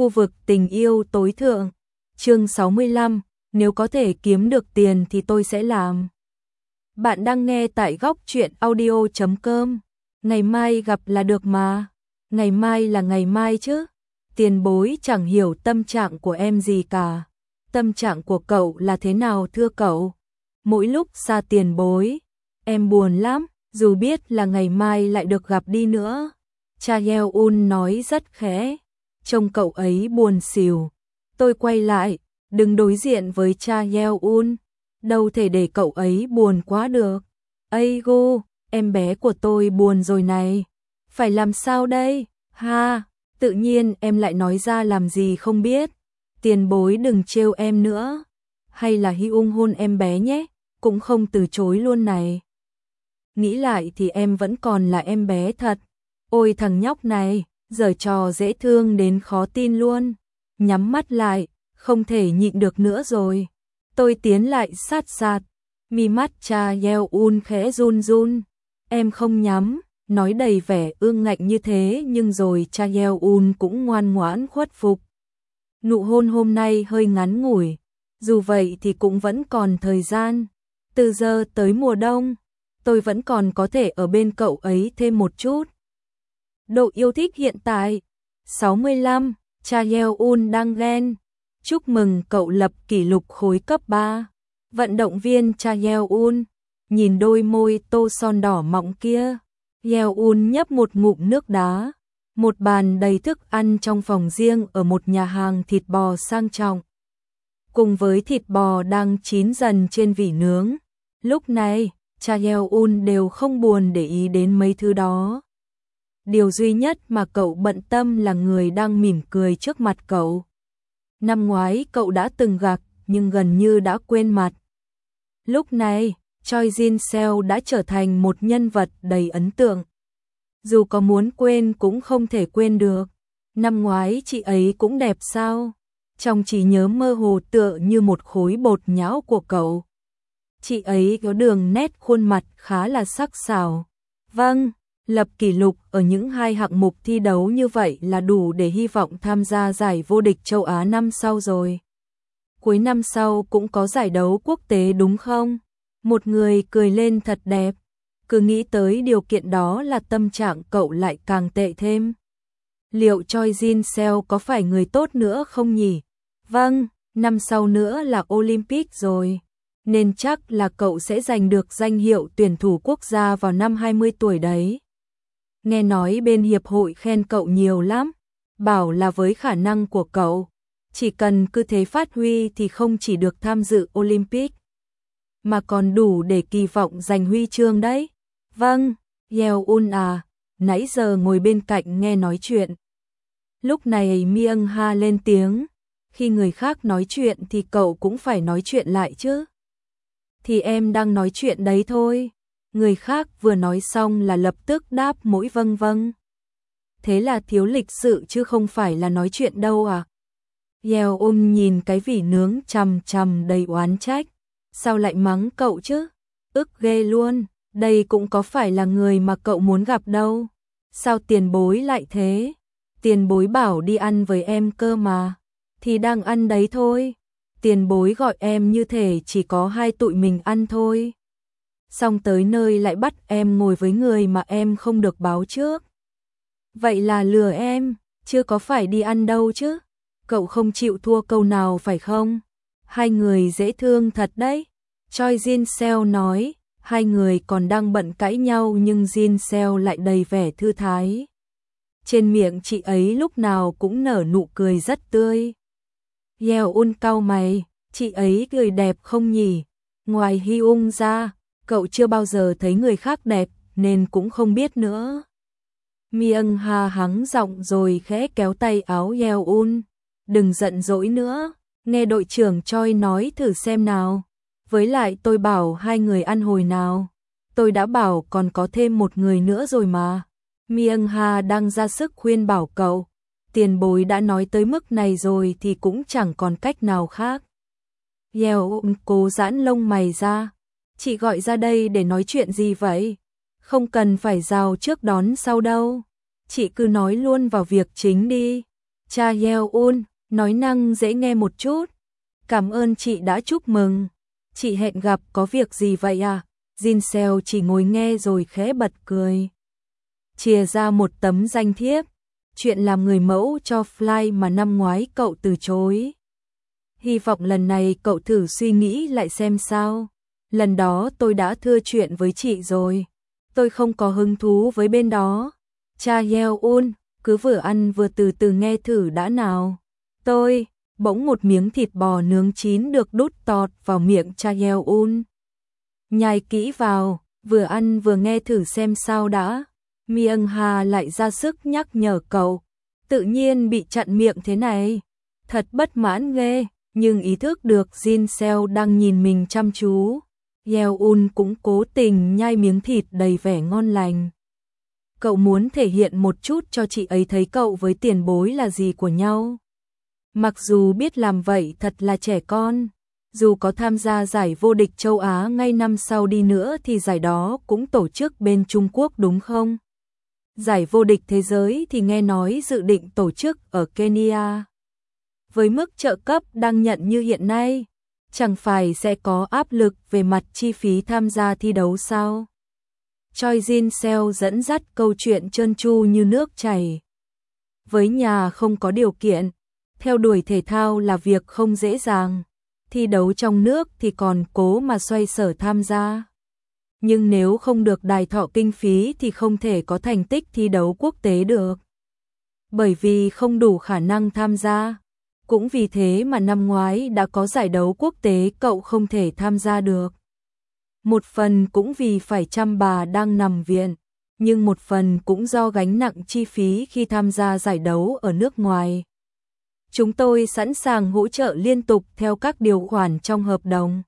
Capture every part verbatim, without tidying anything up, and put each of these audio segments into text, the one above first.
Khu vực tình yêu tối thượng. Chương sáu mươi lăm, nếu có thể kiếm được tiền thì tôi sẽ làm. Bạn đang nghe tại góc truyện audio chấm com. Ngày mai gặp là được mà. Ngày mai là ngày mai chứ. Tiền bối chẳng hiểu tâm trạng của em gì cả. Tâm trạng của cậu là thế nào thưa cậu? Mỗi lúc xa tiền bối, em buồn lắm, dù biết là ngày mai lại được gặp đi nữa. Cha Yeon nói rất khẽ, trông cậu ấy buồn xỉu. Tôi quay lại, đừng đối diện với cha Yeon, đâu thể để cậu ấy buồn quá được. Aigu, em bé của tôi buồn rồi này. Phải làm sao đây? Ha, tự nhiên em lại nói ra làm gì không biết. Tiền bối đừng trêu em nữa. Hay là Hyung hôn em bé nhé, cũng không từ chối luôn này. Nghĩ lại thì em vẫn còn là em bé thật. Ôi thằng nhóc này, giở trò dễ thương đến khó tin luôn. Nhắm mắt lại, không thể nhịn được nữa rồi. Tôi tiến lại sát sát, mi mắt cha Yeon khẽ run run. Em không nhắm, nói đầy vẻ ương ngạnh như thế nhưng rồi cha Yeon cũng ngoan ngoãn khuất phục. Nụ hôn hôm nay hơi ngắn ngủi, dù vậy thì cũng vẫn còn thời gian. Từ giờ tới mùa đông, tôi vẫn còn có thể ở bên cậu ấy thêm một chút. Độ yêu thích hiện tại sáu mươi lăm, cha Yeon đang ghen. Chúc mừng cậu lập kỷ lục khối cấp ba. Vận động viên cha Yeon nhìn đôi môi tô son đỏ mọng kia. Yeon nhấp một ngụm nước đá. Một bàn đầy thức ăn trong phòng riêng ở một nhà hàng thịt bò sang trọng, cùng với thịt bò đang chín dần trên vỉ nướng. Lúc này, cha Yeon đều không buồn để ý đến mấy thứ đó. Điều duy nhất mà cậu bận tâm là người đang mỉm cười trước mặt cậu. Năm ngoái cậu đã từng gặp nhưng gần như đã quên mặt. Lúc này, Choi Jin Seo đã trở thành một nhân vật đầy ấn tượng. Dù có muốn quên cũng không thể quên được. Năm ngoái chị ấy cũng đẹp sao? Trong trí nhớ mơ hồ tựa như một khối bột nhão của cậu. Chị ấy có đường nét khuôn mặt khá là sắc sảo. Vâng, lập kỷ lục ở những hai hạng mục thi đấu như vậy là đủ để hy vọng tham gia giải vô địch châu Á năm sau rồi. Cuối năm sau cũng có giải đấu quốc tế đúng không? Một người cười lên thật đẹp. Cứ nghĩ tới điều kiện đó là tâm trạng cậu lại càng tệ thêm. Liệu Choi Jin Seo có phải người tốt nữa không nhỉ? Vâng, năm sau nữa là Olympic rồi. Nên chắc là cậu sẽ giành được danh hiệu tuyển thủ quốc gia vào năm hai mươi tuổi đấy. Nghe nói bên hiệp hội khen cậu nhiều lắm. Bảo là với khả năng của cậu, chỉ cần cứ thế phát huy thì không chỉ được tham dự Olympic, mà còn đủ để kỳ vọng giành huy chương đấy. Vâng, Yeon à, nãy giờ ngồi bên cạnh nghe nói chuyện. Lúc này Myung Ha lên tiếng, khi người khác nói chuyện thì cậu cũng phải nói chuyện lại chứ. Thì em đang nói chuyện đấy thôi. Người khác vừa nói xong là lập tức đáp mỗi vâng vâng. Thế là thiếu lịch sự chứ không phải là nói chuyện đâu à. Yeon nhìn cái vỉ nướng chằm chằm đầy oán trách. Sao lại mắng cậu chứ? Ức ghê luôn. Đây cũng có phải là người mà cậu muốn gặp đâu. Sao tiền bối lại thế? Tiền bối bảo đi ăn với em cơ mà. Thì đang ăn đấy thôi. Tiền bối gọi em như thể chỉ có hai tụi mình ăn thôi. Xong tới nơi lại bắt em ngồi với người mà em không được báo trước. Vậy là lừa em, chưa có phải đi ăn đâu chứ. Cậu không chịu thua câu nào phải không? Hai người dễ thương thật đấy. Choi Jin Seo nói. Hai người còn đang bận cãi nhau nhưng Jin Seo lại đầy vẻ thư thái. Trên miệng chị ấy lúc nào cũng nở nụ cười rất tươi. Yeon cau mày, chị ấy cười đẹp không nhỉ? Ngoài Hyung ra, cậu chưa bao giờ thấy người khác đẹp nên cũng không biết nữa. Myung Ha hắng giọng rồi khẽ kéo tay áo Yeon. Đừng giận dỗi nữa, nghe đội trưởng Choi nói thử xem nào. Với lại tôi bảo hai người ăn hồi nào. Tôi đã bảo còn có thêm một người nữa rồi mà. Myung Ha đang ra sức khuyên bảo cậu. Tiền bối đã nói tới mức này rồi thì cũng chẳng còn cách nào khác. Yeon cố giãn lông mày ra. Chị gọi ra đây để nói chuyện gì vậy? Không cần phải rào trước đón sau đâu. Chị cứ nói luôn vào việc chính đi. Cha Yeon, nói năng dễ nghe một chút. Cảm ơn chị đã chúc mừng. Chị hẹn gặp có việc gì vậy à? Jin Seo chỉ ngồi nghe rồi khẽ bật cười. Chia ra một tấm danh thiếp. Chuyện làm người mẫu cho Fly mà năm ngoái cậu từ chối. Hy vọng lần này cậu thử suy nghĩ lại xem sao. Lần đó tôi đã thưa chuyện với chị rồi. Tôi không có hứng thú với bên đó. Cha Yeon, cứ vừa ăn vừa từ từ nghe thử đã nào. Tôi, bỗng một miếng thịt bò nướng chín được đút tọt vào miệng cha Yeon. Nhai kỹ vào, vừa ăn vừa nghe thử xem sao đã. Myung Ha lại ra sức nhắc nhở cậu. Tự nhiên bị chặn miệng thế này. Thật bất mãn ghê, nhưng ý thức được Jin Seo đang nhìn mình chăm chú. Yeon cũng cố tình nhai miếng thịt đầy vẻ ngon lành. Cậu muốn thể hiện một chút cho chị ấy thấy cậu với tiền bối là gì của nhau. Mặc dù biết làm vậy thật là trẻ con, dù có tham gia giải vô địch châu Á ngay năm sau đi nữa thì giải đó cũng tổ chức bên Trung Quốc đúng không? Giải vô địch thế giới thì nghe nói dự định tổ chức ở Kenya. Với mức trợ cấp đang nhận như hiện nay, chẳng phải sẽ có áp lực về mặt chi phí tham gia thi đấu sao? Choi Jin Seo dẫn dắt câu chuyện trơn tru như nước chảy. Với nhà không có điều kiện, theo đuổi thể thao là việc không dễ dàng. Thi đấu trong nước thì còn cố mà xoay sở tham gia. Nhưng nếu không được đài thọ kinh phí thì không thể có thành tích thi đấu quốc tế được. Bởi vì không đủ khả năng tham gia. Cũng vì thế mà năm ngoái đã có giải đấu quốc tế cậu không thể tham gia được. Một phần cũng vì phải chăm bà đang nằm viện, nhưng một phần cũng do gánh nặng chi phí khi tham gia giải đấu ở nước ngoài. Chúng tôi sẵn sàng hỗ trợ liên tục theo các điều khoản trong hợp đồng.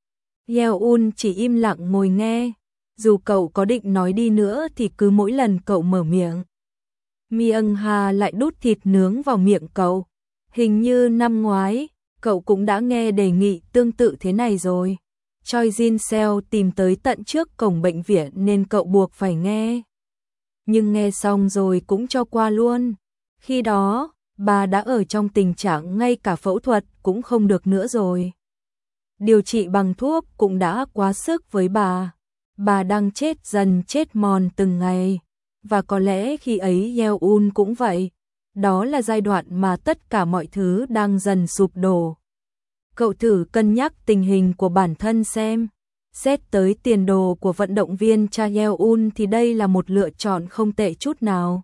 Yeon chỉ im lặng ngồi nghe, dù cậu có định nói đi nữa thì cứ mỗi lần cậu mở miệng. Myung Ha lại đút thịt nướng vào miệng cậu. Hình như năm ngoái, cậu cũng đã nghe đề nghị tương tự thế này rồi. Choi Jin Seo tìm tới tận trước cổng bệnh viện nên cậu buộc phải nghe. Nhưng nghe xong rồi cũng cho qua luôn. Khi đó, bà đã ở trong tình trạng ngay cả phẫu thuật cũng không được nữa rồi. Điều trị bằng thuốc cũng đã quá sức với bà. Bà đang chết dần chết mòn từng ngày. Và có lẽ khi ấy Yeon cũng vậy. Đó là giai đoạn mà tất cả mọi thứ đang dần sụp đổ. Cậu thử cân nhắc tình hình của bản thân xem. Xét tới tiền đồ của vận động viên Cha Yeon thì đây là một lựa chọn không tệ chút nào.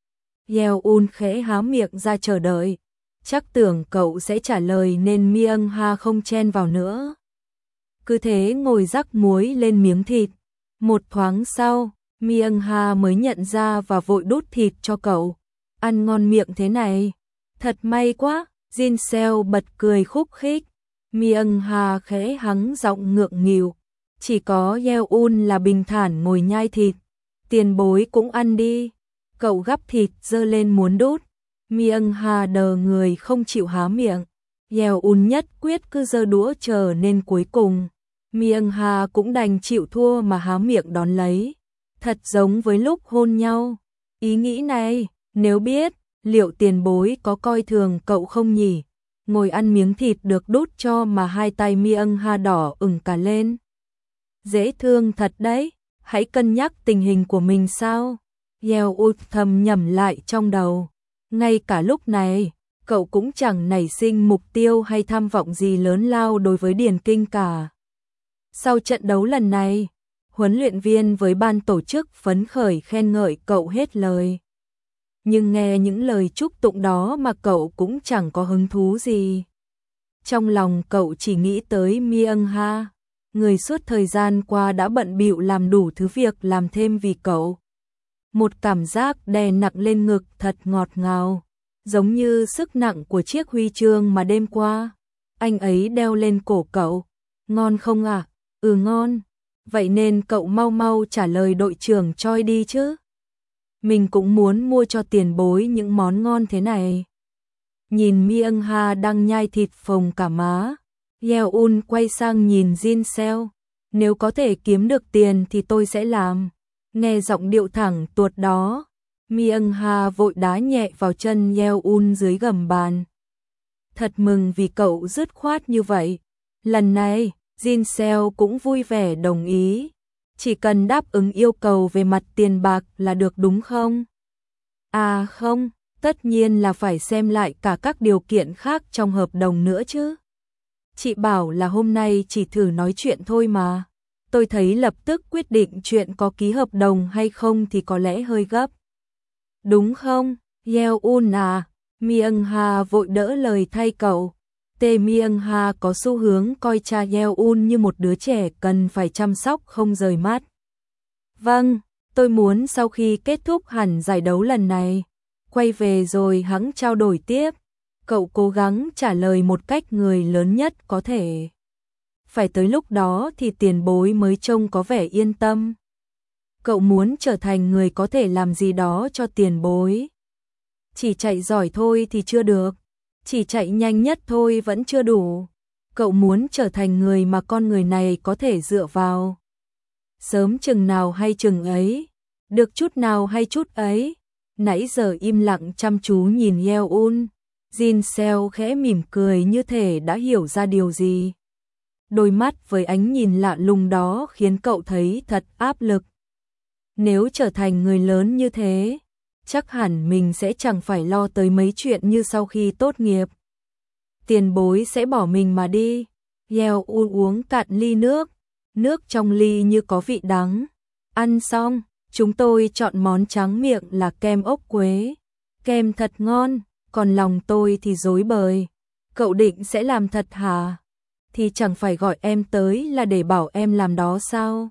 Yeon khẽ há miệng ra chờ đợi. Chắc tưởng cậu sẽ trả lời nên Myung Ha không chen vào nữa. Cứ thế ngồi rắc muối lên miếng thịt. Một thoáng sau, Myung Ha mới nhận ra và vội đút thịt cho cậu. Ăn ngon miệng thế này. Thật may quá, Jin Seo bật cười khúc khích. Myung Ha khẽ hắng giọng ngượng nghịu. Chỉ có Yeon là bình thản ngồi nhai thịt. Tiền bối cũng ăn đi. Cậu gắp thịt giơ lên muốn đút. Myung Ha đờ người không chịu há miệng. Yeon nhất quyết cứ giơ đũa chờ nên cuối cùng. Myung Ha cũng đành chịu thua mà há miệng đón lấy. Thật giống với lúc hôn nhau. Ý nghĩ này, nếu biết, liệu tiền bối có coi thường cậu không nhỉ? Ngồi ăn miếng thịt được đút cho mà hai tay Myung Ha đỏ ửng cả lên. Dễ thương thật đấy, hãy cân nhắc tình hình của mình sao? Yeon thầm nhẩm lại trong đầu. Ngay cả lúc này, cậu cũng chẳng nảy sinh mục tiêu hay tham vọng gì lớn lao đối với Điền Kinh cả. Sau trận đấu lần này, huấn luyện viên với ban tổ chức phấn khởi khen ngợi cậu hết lời. Nhưng nghe những lời chúc tụng đó mà cậu cũng chẳng có hứng thú gì. Trong lòng cậu chỉ nghĩ tới Myung Ha, người suốt thời gian qua đã bận bịu làm đủ thứ việc làm thêm vì cậu. Một cảm giác đè nặng lên ngực thật ngọt ngào, giống như sức nặng của chiếc huy chương mà đêm qua anh ấy đeo lên cổ cậu. Ngon không à? Ừ ngon. Vậy nên cậu mau mau trả lời đội trưởng Choi đi chứ. Mình cũng muốn mua cho tiền bối những món ngon thế này. Nhìn Myung Ha đang nhai thịt phồng cả má, Yeon quay sang nhìn Jin Seo. Nếu có thể kiếm được tiền thì tôi sẽ làm. Nghe giọng điệu thẳng tuột đó, Myung Ha vội đá nhẹ vào chân Yeon dưới gầm bàn. Thật mừng vì cậu dứt khoát như vậy. Lần này, Jin Seo cũng vui vẻ đồng ý. Chỉ cần đáp ứng yêu cầu về mặt tiền bạc là được đúng không? À không, tất nhiên là phải xem lại cả các điều kiện khác trong hợp đồng nữa chứ. Chị bảo là hôm nay chỉ thử nói chuyện thôi mà. Tôi thấy lập tức quyết định chuyện có ký hợp đồng hay không thì có lẽ hơi gấp. Đúng không, Yeon à? Myung Ha vội đỡ lời thay cậu. Tae Myung Ha có xu hướng coi cha Yeon như một đứa trẻ cần phải chăm sóc không rời mắt. Vâng, tôi muốn sau khi kết thúc hẳn giải đấu lần này, quay về rồi hẵng trao đổi tiếp. Cậu cố gắng trả lời một cách người lớn nhất có thể. Phải tới lúc đó thì tiền bối mới trông có vẻ yên tâm. Cậu muốn trở thành người có thể làm gì đó cho tiền bối. Chỉ chạy giỏi thôi thì chưa được. Chỉ chạy nhanh nhất thôi vẫn chưa đủ. Cậu muốn trở thành người mà con người này có thể dựa vào. Sớm chừng nào hay chừng ấy. Được chút nào hay chút ấy. Nãy giờ im lặng chăm chú nhìn Yeon. Jin Seo khẽ mỉm cười như thể đã hiểu ra điều gì. Đôi mắt với ánh nhìn lạ lùng đó khiến cậu thấy thật áp lực. Nếu trở thành người lớn như thế, chắc hẳn mình sẽ chẳng phải lo tới mấy chuyện như sau khi tốt nghiệp. Tiền bối sẽ bỏ mình mà đi. Yeon uống cạn ly nước. Nước trong ly như có vị đắng. Ăn xong, chúng tôi chọn món tráng miệng là kem ốc quế. Kem thật ngon, còn lòng tôi thì rối bời. Cậu định sẽ làm thật hả? Thì chẳng phải gọi em tới là để bảo em làm đó sao?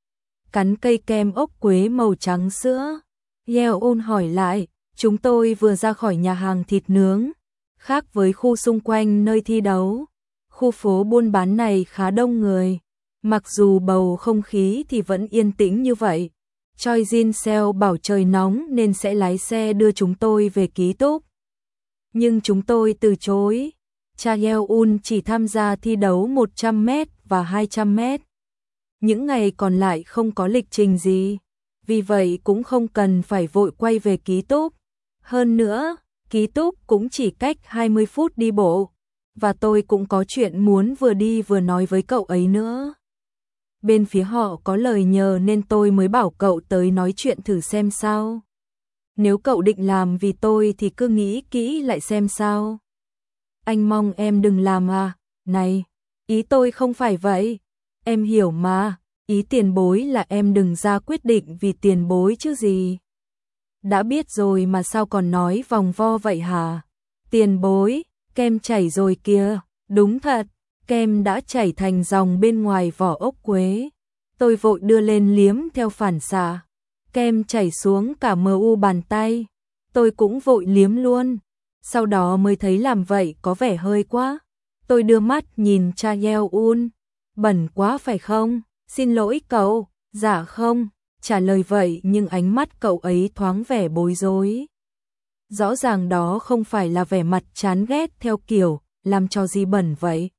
Cắn cây kem ốc quế màu trắng sữa. Yeon hỏi lại, chúng tôi vừa ra khỏi nhà hàng thịt nướng. Khác với khu xung quanh nơi thi đấu, khu phố buôn bán này khá đông người. Mặc dù bầu không khí thì vẫn yên tĩnh như vậy. Choi Jin Seo bảo trời nóng nên sẽ lái xe đưa chúng tôi về ký túc. Nhưng chúng tôi từ chối. Cha Yeon chỉ tham gia thi đấu một trăm mét và hai trăm mét. Những ngày còn lại không có lịch trình gì. Vì vậy cũng không cần phải vội quay về ký túc. Hơn nữa, ký túc cũng chỉ cách hai mươi phút đi bộ. Và tôi cũng có chuyện muốn vừa đi vừa nói với cậu ấy nữa. Bên phía họ có lời nhờ nên tôi mới bảo cậu tới nói chuyện thử xem sao. Nếu cậu định làm vì tôi thì cứ nghĩ kỹ lại xem sao. Anh mong em đừng làm à? Này, ý tôi không phải vậy. Em hiểu mà, ý tiền bối là em đừng ra quyết định vì tiền bối chứ gì. Đã biết rồi mà sao còn nói vòng vo vậy hả? Tiền bối, kem chảy rồi kìa, đúng thật, kem đã chảy thành dòng bên ngoài vỏ ốc quế. Tôi vội đưa lên liếm theo phản xạ. Kem chảy xuống cả mờ u bàn tay. Tôi cũng vội liếm luôn. Sau đó mới thấy làm vậy có vẻ hơi quá. Tôi đưa mắt nhìn cha Yeon. Bẩn quá phải không? Xin lỗi cậu. Dạ không. Trả lời vậy nhưng ánh mắt cậu ấy thoáng vẻ bối rối. Rõ ràng đó không phải là vẻ mặt chán ghét theo kiểu làm cho gì bẩn vậy.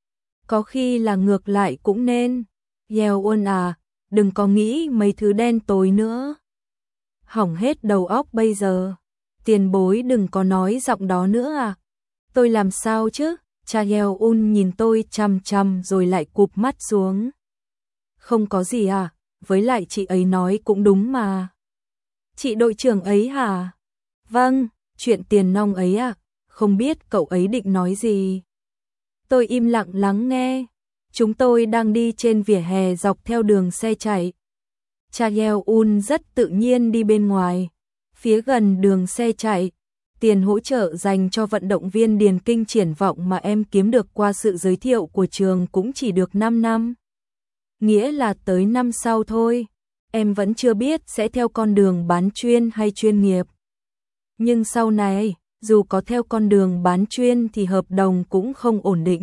Có khi là ngược lại cũng nên. Yeon à, đừng có nghĩ mấy thứ đen tối nữa. Hỏng hết đầu óc bây giờ. Tiền bối đừng có nói giọng đó nữa à. Tôi làm sao chứ? Cha Yeon nhìn tôi chằm chằm rồi lại cụp mắt xuống. Không có gì à, với lại chị ấy nói cũng đúng mà. Chị đội trưởng ấy hả? Vâng, chuyện tiền nong ấy à, không biết cậu ấy định nói gì. Tôi im lặng lắng nghe. Chúng tôi đang đi trên vỉa hè dọc theo đường xe chạy. Cha Yeon rất tự nhiên đi bên ngoài. Phía gần đường xe chạy, tiền hỗ trợ dành cho vận động viên điền kinh triển vọng mà em kiếm được qua sự giới thiệu của trường cũng chỉ được năm năm. Nghĩa là tới năm sau thôi. Em vẫn chưa biết sẽ theo con đường bán chuyên hay chuyên nghiệp. Nhưng sau này, dù có theo con đường bán chuyên thì hợp đồng cũng không ổn định.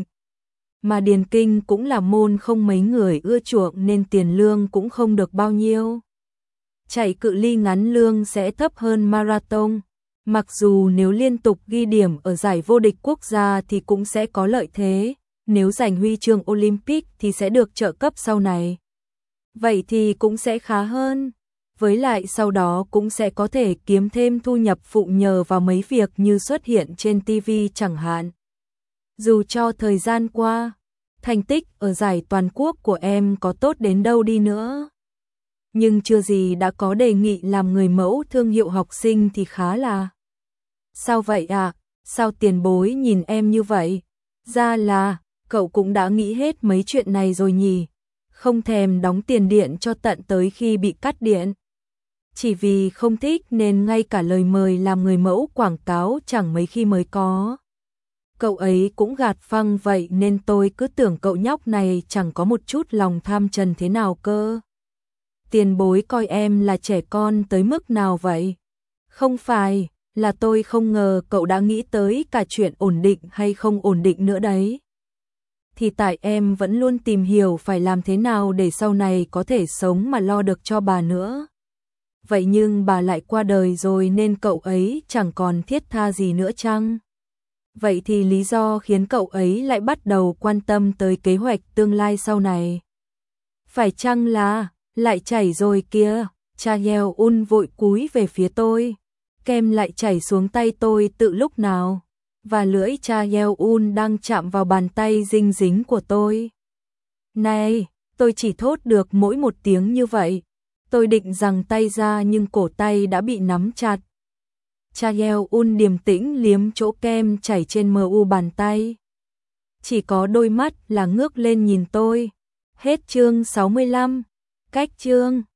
Mà điền kinh cũng là môn không mấy người ưa chuộng nên tiền lương cũng không được bao nhiêu. Chạy cự ly ngắn lương sẽ thấp hơn marathon. Mặc dù nếu liên tục ghi điểm ở giải vô địch quốc gia thì cũng sẽ có lợi thế. Nếu giành huy chương Olympic thì sẽ được trợ cấp sau này. Vậy thì cũng sẽ khá hơn. Với lại sau đó cũng sẽ có thể kiếm thêm thu nhập phụ nhờ vào mấy việc như xuất hiện trên ti vi chẳng hạn. Dù cho thời gian qua, thành tích ở giải toàn quốc của em có tốt đến đâu đi nữa, nhưng chưa gì đã có đề nghị làm người mẫu thương hiệu học sinh thì khá là. Sao vậy ạ? À? Sao tiền bối nhìn em như vậy? Ra là, cậu cũng đã nghĩ hết mấy chuyện này rồi nhỉ? Không thèm đóng tiền điện cho tận tới khi bị cắt điện. Chỉ vì không thích nên ngay cả lời mời làm người mẫu quảng cáo chẳng mấy khi mới có. Cậu ấy cũng gạt phăng vậy nên tôi cứ tưởng cậu nhóc này chẳng có một chút lòng tham trần thế nào cơ. Tiền bối coi em là trẻ con tới mức nào vậy? Không phải, là tôi không ngờ cậu đã nghĩ tới cả chuyện ổn định hay không ổn định nữa đấy. Thì tại em vẫn luôn tìm hiểu phải làm thế nào để sau này có thể sống mà lo được cho bà nữa. Vậy nhưng bà lại qua đời rồi nên cậu ấy chẳng còn thiết tha gì nữa chăng? Vậy thì lý do khiến cậu ấy lại bắt đầu quan tâm tới kế hoạch tương lai sau này. Phải chăng là, lại chảy rồi kia, Cha Yeo Un vội cúi về phía tôi. Kem lại chảy xuống tay tôi tự lúc nào, và lưỡi Cha Yeo Un đang chạm vào bàn tay dinh dính của tôi. Này, tôi chỉ thốt được mỗi một tiếng như vậy. Tôi định giằng tay ra nhưng cổ tay đã bị nắm chặt. Cha Yeo Un điềm tĩnh liếm chỗ kem chảy trên mờ u bàn tay. Chỉ có đôi mắt là ngước lên nhìn tôi. Hết chương sáu mươi lăm. Cách chương